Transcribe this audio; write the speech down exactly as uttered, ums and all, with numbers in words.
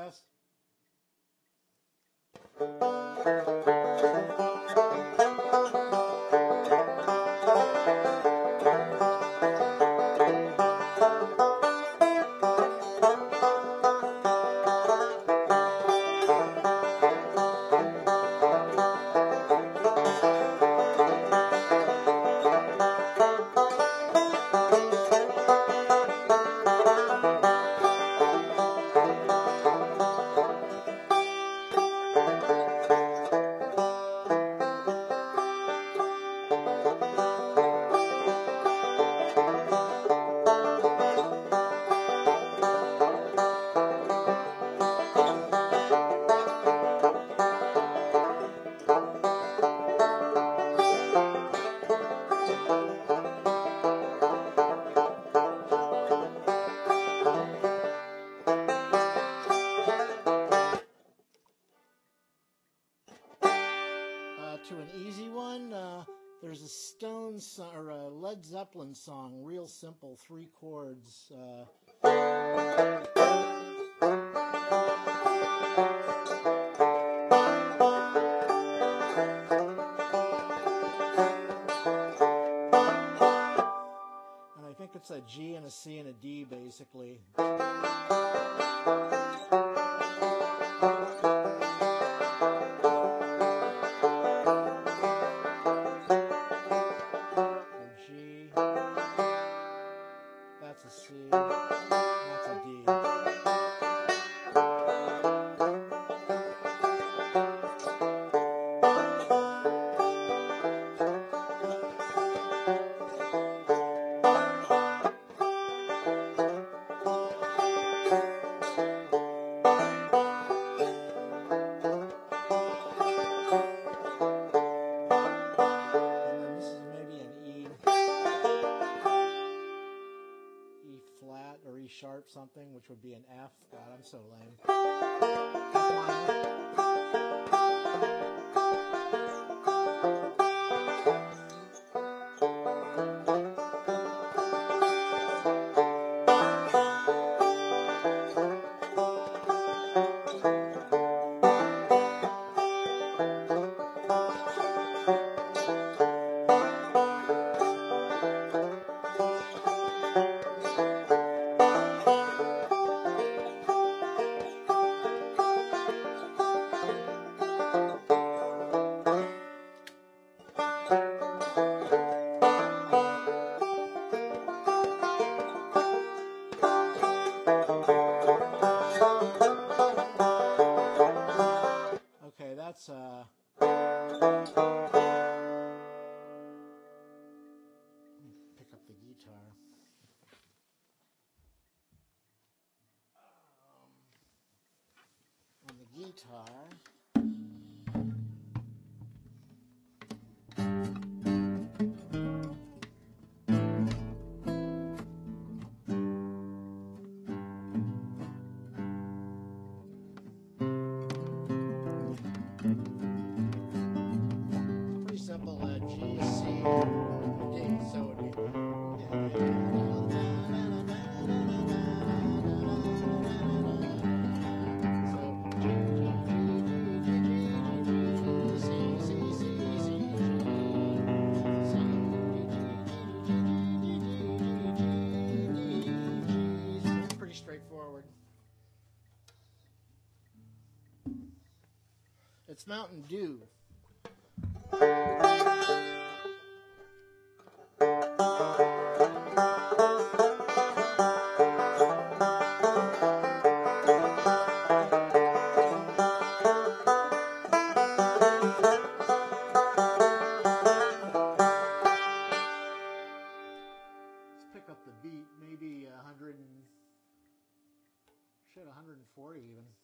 West. To an easy one, uh, there's a Stones or a Led Zeppelin song, real simple, three chords. Uh, and I think it's a G and a C and a D, basically. That's a C, that's a D. Sharp something, which would be an F. God, I'm so lame. Okay, that's uh pick up the guitar. Um, on the guitar. Pretty simple, uh, G, C, D, so it would be, pretty straightforward. It's Mountain Dew. Pick up the beat, maybe a hundred and shit, one hundred forty even.